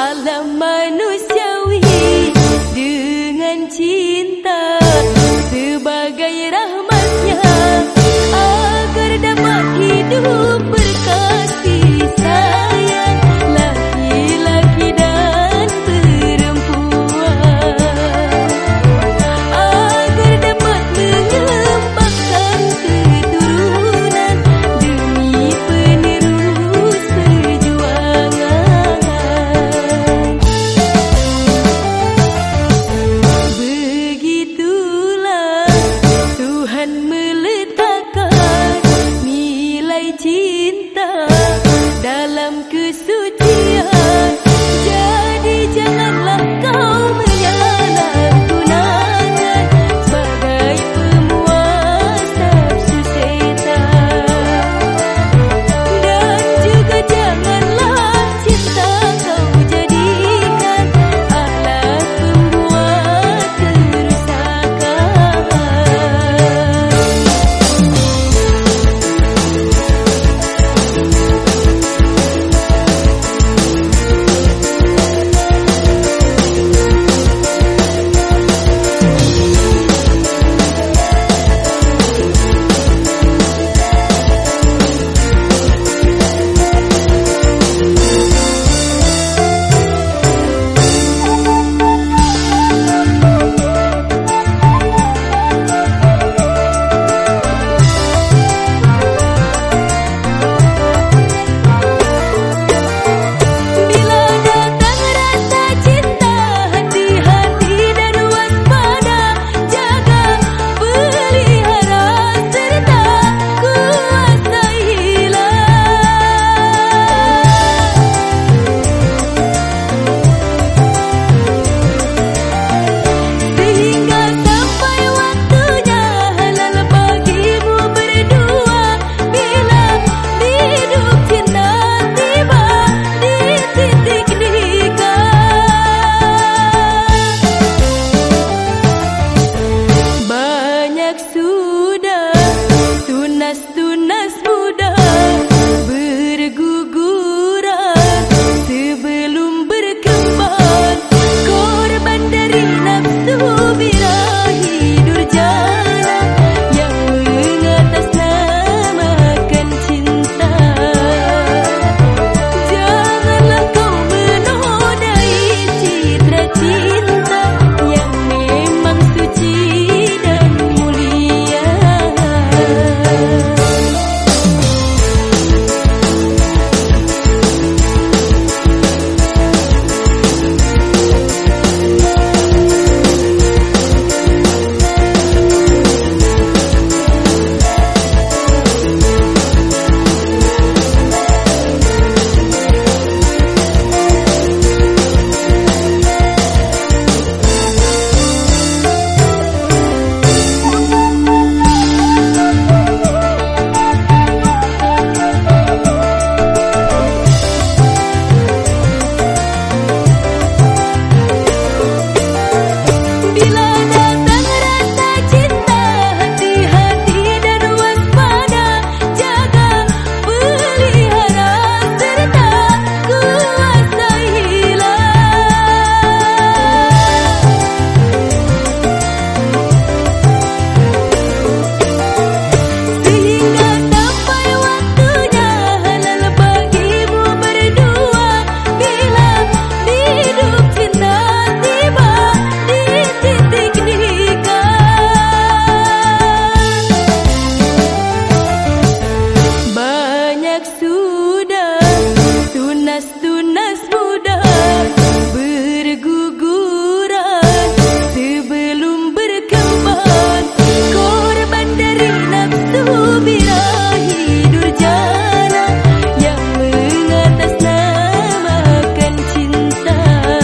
alam manusiawi dengan cinta sebagai rahmatnya agar dapat hidup berkasih sayang laki-laki dan perempuan agar dapat mengembangkan keturunan demi penerus perjuangan. Begitulah Tuhan meletakkan nilai cinta dalam kesucian. Jadi janganlah kau menyalahgunakan sebagai pemuas nafsu setan. Dan juga janganlah cinta kau jadikan alat pembuat kerusakan. Tunas muda berguguran sebelum berkembang, korban dari nafsu birahi durjana yang mengatasnamakan cinta. Janganlah kau menodai citra cinta yang memang suci dan mulia. Tunas muda berguguran sebelum berkembang, korban dari nafsu birahi durjana yang mengatasnamakan cinta.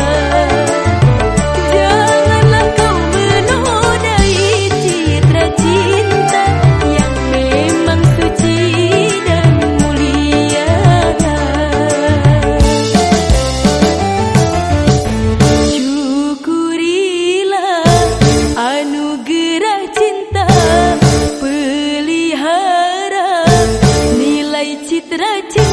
Janganlah kau menodai citra cinta yang memang suci dan mulia. Citra cinta